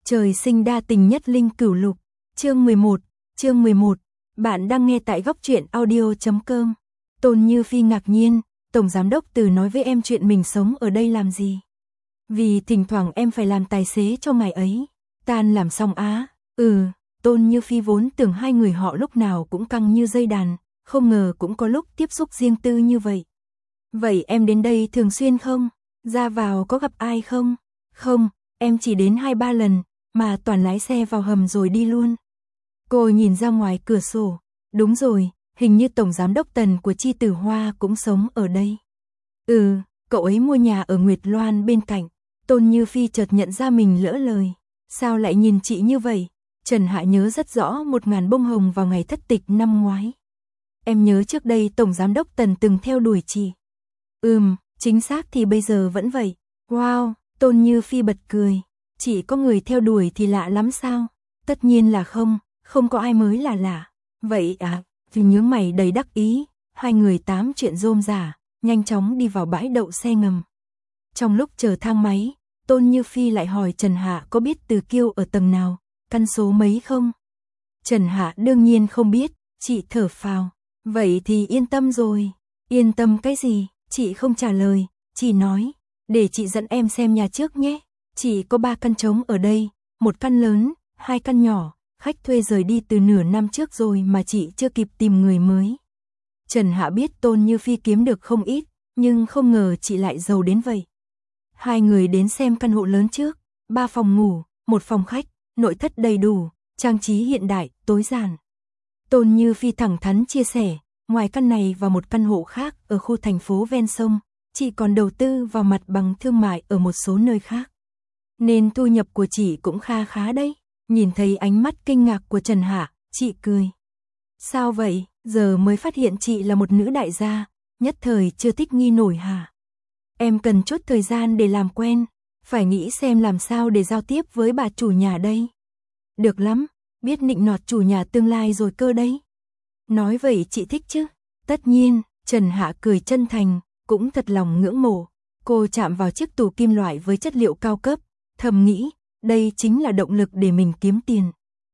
Trời sinh đa tình nhất linh cửu lục. Chương 11. Bạn đang nghe tại góc truyện audio.com. Tôn Như Phi ngạc nhiên, Tổng Giám đốc Từ nói với em chuyện mình sống ở đây làm gì? Vì thỉnh thoảng em phải làm tài xế cho ngài ấy. Tan làm xong á? Tôn Như Phi vốn tưởng hai người họ lúc nào cũng căng như dây đàn, không ngờ cũng có lúc tiếp xúc riêng tư như vậy. Vậy em đến đây thường xuyên không? Ra vào có gặp ai không? Không, em chỉ đến 2-3 lần, mà toàn lái xe vào hầm rồi đi luôn. Cô nhìn ra ngoài cửa sổ. Đúng rồi, hình như Tổng Giám đốc Tần của Chi Tử Hoa cũng sống ở đây. Cậu ấy mua nhà ở Nguyệt Loan bên cạnh. Tôn Như Phi chợt nhận ra mình lỡ lời. Sao lại nhìn chị như vậy? Trần Hạ nhớ rất rõ 1000 bông hồng vào ngày thất tịch năm ngoái. Em nhớ trước đây Tổng Giám đốc Tần từng theo đuổi chị. Chính xác thì bây giờ vẫn vậy. Wow, Tôn Như Phi bật cười. Chỉ có người theo đuổi thì lạ lắm sao? Tất nhiên là không có ai mới là lạ. Vậy à? Vì nhướng mày đầy đắc ý, hai người tám chuyện rôm rả, nhanh chóng đi vào bãi đậu xe ngầm. Trong lúc chờ thang máy, Tôn Như Phi lại hỏi Trần Hạ có biết Từ Kiêu ở tầng nào, căn số mấy không? Trần Hạ đương nhiên không biết, chị thở phào. Vậy thì yên tâm rồi. Yên tâm cái gì? Chị không trả lời, chị nói, để chị dẫn em xem nhà trước nhé. Chị có 3 căn trống ở đây, 1 căn lớn, 2 căn nhỏ, khách thuê rời đi từ nửa năm trước rồi mà chị chưa kịp tìm người mới. Trần Hạ biết Tôn Như Phi kiếm được không ít, nhưng không ngờ chị lại giàu đến vậy. Hai người đến xem căn hộ lớn trước, 3 phòng ngủ, 1 phòng khách, nội thất đầy đủ, trang trí hiện đại, tối giản. Tôn Như Phi thẳng thắn chia sẻ, ngoài căn này và một căn hộ khác ở khu thành phố ven sông, chị còn đầu tư vào mặt bằng thương mại ở một số nơi khác. Nên thu nhập của chị cũng kha khá đấy. Nhìn thấy ánh mắt kinh ngạc của Trần Hạ, chị cười. Sao vậy, giờ mới phát hiện chị là một nữ đại gia, nhất thời chưa thích nghi nổi hả? Em cần chút thời gian để làm quen, phải nghĩ xem làm sao để giao tiếp với bà chủ nhà đây. Được lắm, biết nịnh nọt chủ nhà tương lai rồi cơ đấy. Nói vậy chị thích chứ? Tất nhiên, Trần Hạ cười chân thành, cũng thật lòng ngưỡng mộ. Cô chạm vào chiếc tủ kim loại với chất liệu cao cấp, thầm nghĩ, đây chính là động lực để mình kiếm tiền.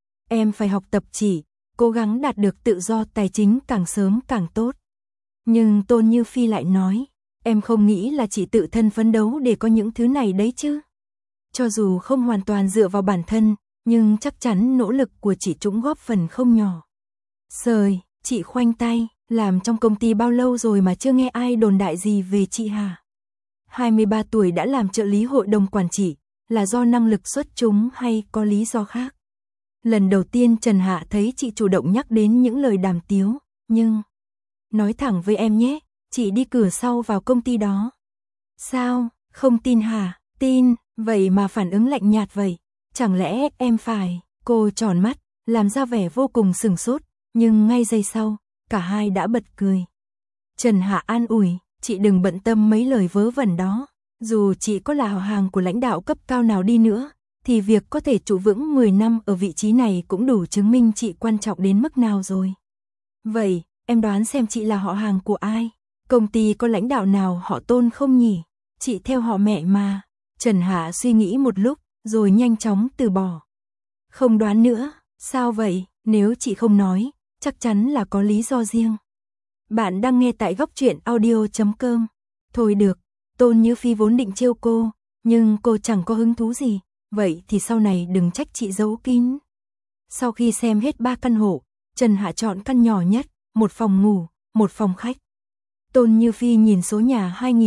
Em phải học tập chị, cố gắng đạt được tự do tài chính càng sớm càng tốt. Nhưng Tôn Như Phi lại nói, em không nghĩ là chị tự thân phấn đấu để có những thứ này đấy chứ. Cho dù không hoàn toàn dựa vào bản thân, nhưng chắc chắn nỗ lực của chị cũng góp phần không nhỏ. Sời, chị khoanh tay, làm trong công ty bao lâu rồi mà chưa nghe ai đồn đại gì về chị hả? 23 tuổi đã làm trợ lý hội đồng quản trị, là do năng lực xuất chúng hay có lý do khác? Lần đầu tiên Trần Hạ thấy chị chủ động nhắc đến những lời đàm tiếu, nhưng... Nói thẳng với em nhé, chị đi cửa sau vào công ty đó. Sao, không tin hả? Tin, vậy mà phản ứng lạnh nhạt vậy. Chẳng lẽ em phải... Cô tròn mắt, làm ra vẻ vô cùng sửng sốt, nhưng ngay giây sau, cả hai đã bật cười. Trần Hạ an ủi, chị đừng bận tâm mấy lời vớ vẩn đó. Dù chị có là hàng của lãnh đạo cấp cao nào đi nữa, thì việc có thể trụ vững 10 năm ở vị trí này cũng đủ chứng minh chị quan trọng đến mức nào rồi. Vậy, em đoán xem chị là họ hàng của ai? Công ty có lãnh đạo nào họ Tôn không nhỉ? Chị theo họ mẹ mà. Trần Hạ suy nghĩ một lúc, rồi nhanh chóng từ bỏ. Không đoán nữa, sao vậy? Nếu chị không nói, chắc chắn là có lý do riêng. Bạn đang nghe tại góc truyện audio.com. Thôi được. Tôn Như Phi vốn định trêu cô, nhưng cô chẳng có hứng thú gì, vậy thì sau này đừng trách chị giấu kín. Sau khi xem hết 3 căn hộ, Trần Hạ chọn căn nhỏ nhất, 1 phòng ngủ, 1 phòng khách. Tôn Như Phi nhìn số nhà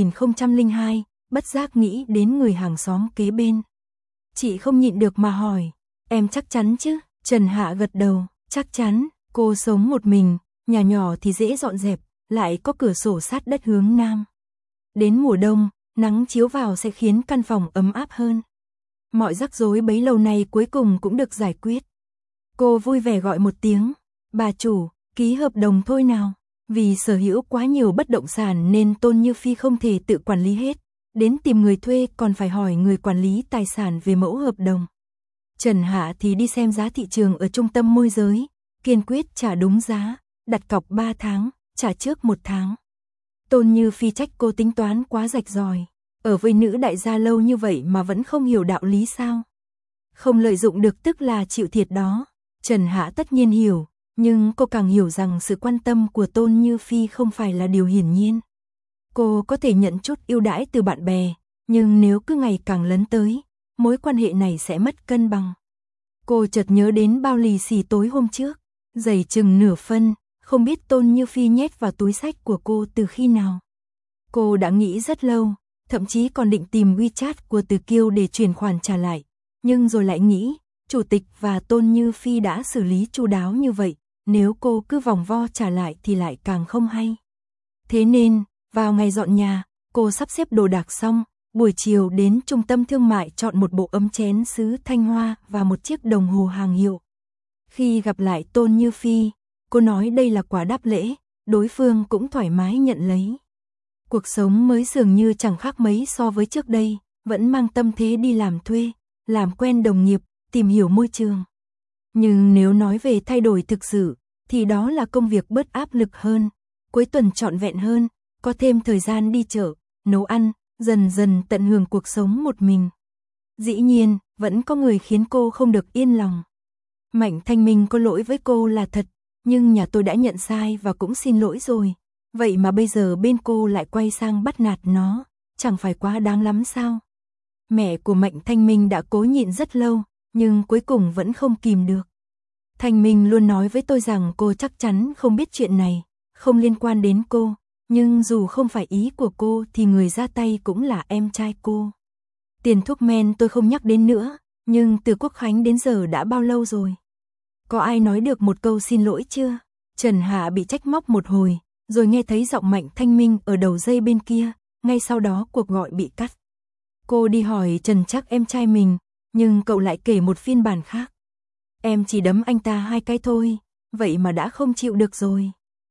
2002, bất giác nghĩ đến người hàng xóm kế bên. Chị không nhịn được mà hỏi, em chắc chắn chứ? Trần Hạ gật đầu, chắc chắn, cô sống một mình, nhà nhỏ thì dễ dọn dẹp, lại có cửa sổ sát đất hướng nam. Đến mùa đông, nắng chiếu vào sẽ khiến căn phòng ấm áp hơn. Mọi rắc rối bấy lâu nay cuối cùng cũng được giải quyết. Cô vui vẻ gọi một tiếng, bà chủ, ký hợp đồng thôi nào. Vì sở hữu quá nhiều bất động sản nên Tôn Như Phi không thể tự quản lý hết. Đến tìm người thuê còn phải hỏi người quản lý tài sản về mẫu hợp đồng. Trần Hạ thì đi xem giá thị trường ở trung tâm môi giới, kiên quyết trả đúng giá, đặt cọc 3 tháng, trả trước 1 tháng. Tôn Như Phi trách cô tính toán quá rạch ròi, ở với nữ đại gia lâu như vậy mà vẫn không hiểu đạo lý sao? Không lợi dụng được tức là chịu thiệt đó. Trần Hạ tất nhiên hiểu, nhưng cô càng hiểu rằng sự quan tâm của Tôn Như Phi không phải là điều hiển nhiên. Cô có thể nhận chút ưu đãi từ bạn bè, nhưng nếu cứ ngày càng lấn tới, mối quan hệ này sẽ mất cân bằng. Cô chợt nhớ đến bao lì xì tối hôm trước, dày chừng nửa phân, không biết Tôn Như Phi nhét vào túi xách của cô từ khi nào. Cô đã nghĩ rất lâu, thậm chí còn định tìm WeChat của Từ Kiêu để chuyển khoản trả lại, nhưng rồi lại nghĩ, Chủ tịch và Tôn Như Phi đã xử lý chu đáo như vậy, nếu cô cứ vòng vo trả lại thì lại càng không hay. Thế nên, vào ngày dọn nhà, cô sắp xếp đồ đạc xong, buổi chiều đến trung tâm thương mại chọn một bộ ấm chén sứ Thanh Hoa và một chiếc đồng hồ hàng hiệu. Khi gặp lại Tôn Như Phi, cô nói đây là quà đáp lễ, đối phương cũng thoải mái nhận lấy. Cuộc sống mới dường như chẳng khác mấy so với trước đây, vẫn mang tâm thế đi làm thuê, làm quen đồng nghiệp, tìm hiểu môi trường. Nhưng nếu nói về thay đổi thực sự, thì đó là công việc bớt áp lực hơn, cuối tuần trọn vẹn hơn, có thêm thời gian đi chợ, nấu ăn, dần dần tận hưởng cuộc sống một mình. Dĩ nhiên, vẫn có người khiến cô không được yên lòng. Mạnh Thanh Minh có lỗi với cô là thật, nhưng nhà tôi đã nhận sai và cũng xin lỗi rồi. Vậy mà bây giờ bên cô lại quay sang bắt nạt nó, chẳng phải quá đáng lắm sao? Mẹ của Mạnh Thanh Minh đã cố nhịn rất lâu, nhưng cuối cùng vẫn không kìm được. Thanh Minh luôn nói với tôi rằng cô chắc chắn không biết chuyện này, không liên quan đến cô, nhưng dù không phải ý của cô thì người ra tay cũng là em trai cô. Tiền thuốc men tôi không nhắc đến nữa, nhưng từ Quốc Khánh đến giờ đã bao lâu rồi? Có ai nói được một câu xin lỗi chưa? Trần Hạ bị trách móc một hồi, rồi nghe thấy giọng Mạnh Thanh Minh ở đầu dây bên kia, ngay sau đó cuộc gọi bị cắt. Cô đi hỏi Trần Trác em trai mình, nhưng cậu lại kể một phiên bản khác. Em chỉ đấm anh ta 2 cái thôi, vậy mà đã không chịu được rồi.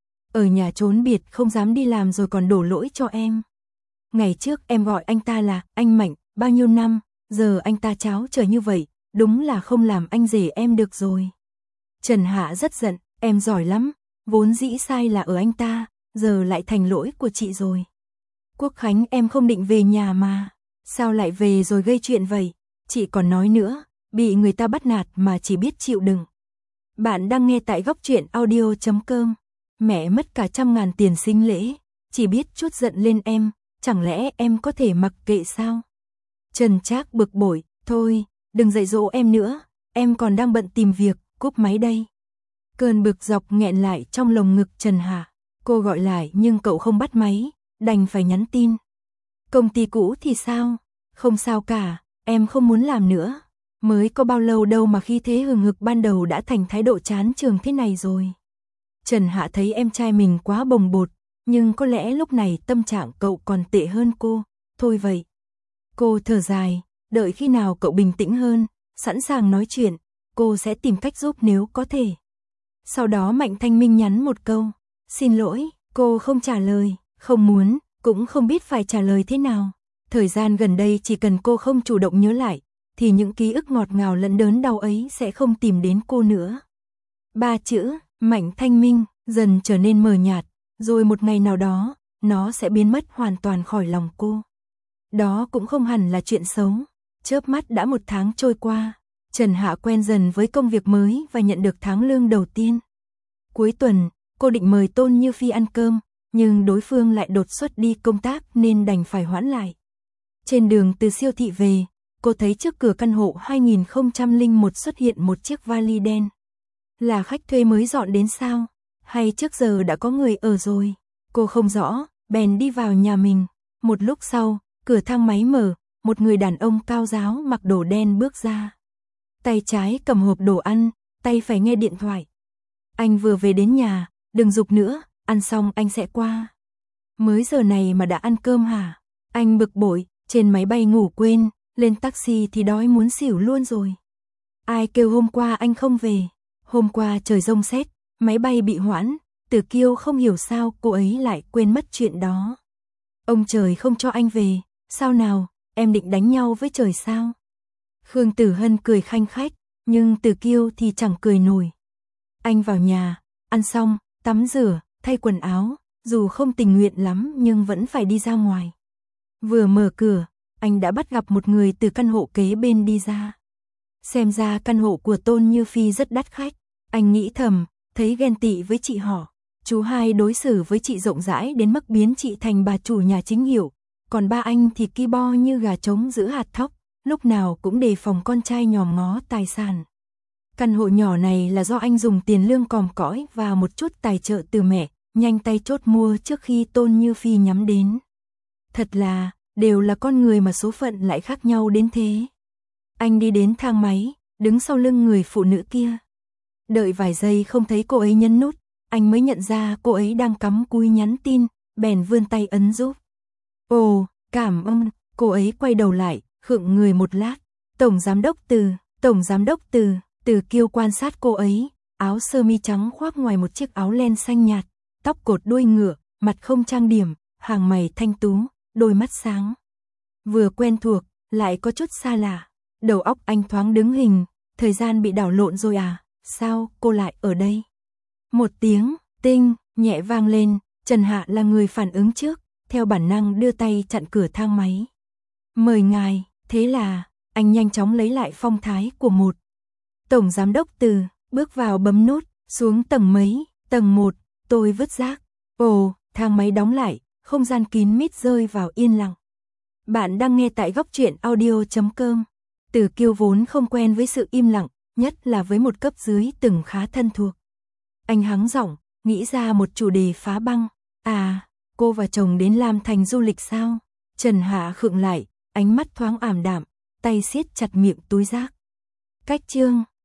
Ở nhà trốn biệt không dám đi làm rồi còn đổ lỗi cho em. Ngày trước em gọi anh ta là anh Mạnh, bao nhiêu năm, giờ anh ta cháo trở như vậy, đúng là không làm anh rể em được rồi. Trần Hạ rất giận, em giỏi lắm, vốn dĩ sai là ở anh ta, giờ lại thành lỗi của chị rồi. Quốc Khánh em không định về nhà mà, sao lại về rồi gây chuyện vậy? Chị còn nói nữa, bị người ta bắt nạt mà chỉ biết chịu đựng. Bạn đang nghe tại góc truyện audio.com. Mẹ mất cả 100.000 tiền sinh lễ, chỉ biết chút giận lên em, chẳng lẽ em có thể mặc kệ sao? Trần Trác bực bội, thôi, đừng dạy dỗ em nữa, em còn đang bận tìm việc, cúp máy đây. Cơn bực dọc nghẹn lại trong lồng ngực Trần Hạ, cô gọi lại nhưng cậu không bắt máy, đành phải nhắn tin. Công ty cũ thì sao? Không sao cả, em không muốn làm nữa. Mới có bao lâu đâu mà khi thế hừng hực ban đầu đã thành thái độ chán trường thế này rồi. Trần Hạ thấy em trai mình quá bồng bột, nhưng có lẽ lúc này tâm trạng cậu còn tệ hơn cô, thôi vậy. Cô thở dài, đợi khi nào cậu bình tĩnh hơn, sẵn sàng nói chuyện, cô sẽ tìm cách giúp nếu có thể. Sau đó Mạnh Thanh Minh nhắn một câu, xin lỗi, cô không trả lời, không muốn, cũng không biết phải trả lời thế nào. Thời gian gần đây chỉ cần cô không chủ động nhớ lại, thì những ký ức ngọt ngào lẫn đớn đau ấy sẽ không tìm đến cô nữa. 3 chữ, Mạnh Thanh Minh, dần trở nên mờ nhạt, rồi một ngày nào đó, nó sẽ biến mất hoàn toàn khỏi lòng cô. Đó cũng không hẳn là chuyện xấu. Chớp mắt đã 1 tháng trôi qua, Trần Hạ quen dần với công việc mới và nhận được tháng lương đầu tiên. Cuối tuần, cô định mời Tôn Như Phi ăn cơm, nhưng đối phương lại đột xuất đi công tác nên đành phải hoãn lại. Trên đường từ siêu thị về, cô thấy trước cửa căn hộ 2001 xuất hiện một chiếc vali đen. Là khách thuê mới dọn đến sao? Hay trước giờ đã có người ở rồi? Cô không rõ, bèn đi vào nhà mình. Một lúc sau, cửa thang máy mở, một người đàn ông cao ráo mặc đồ đen bước ra. Tay trái cầm hộp đồ ăn, tay phải nghe điện thoại. Anh vừa về đến nhà, đừng giục nữa, ăn xong anh sẽ qua. Mới giờ này mà đã ăn cơm hả? Anh bực bội, trên máy bay ngủ quên, lên taxi thì đói muốn xỉu luôn rồi. Ai kêu hôm qua anh không về? Hôm qua trời giông sét, máy bay bị hoãn, Từ Kiêu không hiểu sao cô ấy lại quên mất chuyện đó. Ông trời không cho anh về, sao nào, em định đánh nhau với trời sao? Khương Tử Hân cười khanh khách, nhưng Từ Kiêu thì chẳng cười nổi. Anh vào nhà, ăn xong, tắm rửa, thay quần áo, dù không tình nguyện lắm nhưng vẫn phải đi ra ngoài. Vừa mở cửa, anh đã bắt gặp một người từ căn hộ kế bên đi ra. Xem ra căn hộ của Tôn Như Phi rất đắt khách. Anh nghĩ thầm, thấy ghen tị với chị họ. Chú hai đối xử với chị rộng rãi đến mức biến chị thành bà chủ nhà chính hiệu. Còn ba anh thì ki bo như gà trống giữ hạt thóc, lúc nào cũng đề phòng con trai nhòm ngó tài sản. Căn hộ nhỏ này là do anh dùng tiền lương còm cõi và một chút tài trợ từ mẹ, nhanh tay chốt mua trước khi Tôn Như Phi nhắm đến. Thật là, đều là con người mà số phận lại khác nhau đến thế. Anh đi đến thang máy, đứng sau lưng người phụ nữ kia. Đợi vài giây không thấy cô ấy nhấn nút, anh mới nhận ra cô ấy đang cắm cúi nhắn tin, bèn vươn tay ấn giúp. Ồ, cảm ơn, cô ấy quay đầu lại, khựng người một lát. Tổng giám đốc Từ Kiêu quan sát cô ấy, áo sơ mi trắng khoác ngoài một chiếc áo len xanh nhạt, tóc cột đuôi ngựa, mặt không trang điểm, hàng mày thanh tú, đôi mắt sáng. Vừa quen thuộc, lại có chút xa lạ. Đầu óc anh thoáng đứng hình, thời gian bị đảo lộn rồi à, sao cô lại ở đây? Một tiếng, tinh, nhẹ vang lên, Trần Hạ là người phản ứng trước, theo bản năng đưa tay chặn cửa thang máy. Mời ngài, thế là, anh nhanh chóng lấy lại phong thái của một tổng giám đốc Từ, bước vào bấm nút, xuống tầng mấy, tầng 1, tôi vứt rác. Ồ, thang máy đóng lại, không gian kín mít rơi vào yên lặng. Bạn đang nghe tại góc truyện audio.com. Từ Kiêu vốn không quen với sự im lặng, nhất là với một cấp dưới từng khá thân thuộc. Anh hắng giọng, nghĩ ra một chủ đề phá băng. À, cô và chồng đến Lam Thành du lịch sao? Trần Hạ khựng lại, ánh mắt thoáng ảm đạm, tay siết chặt miệng túi rác. Cách chương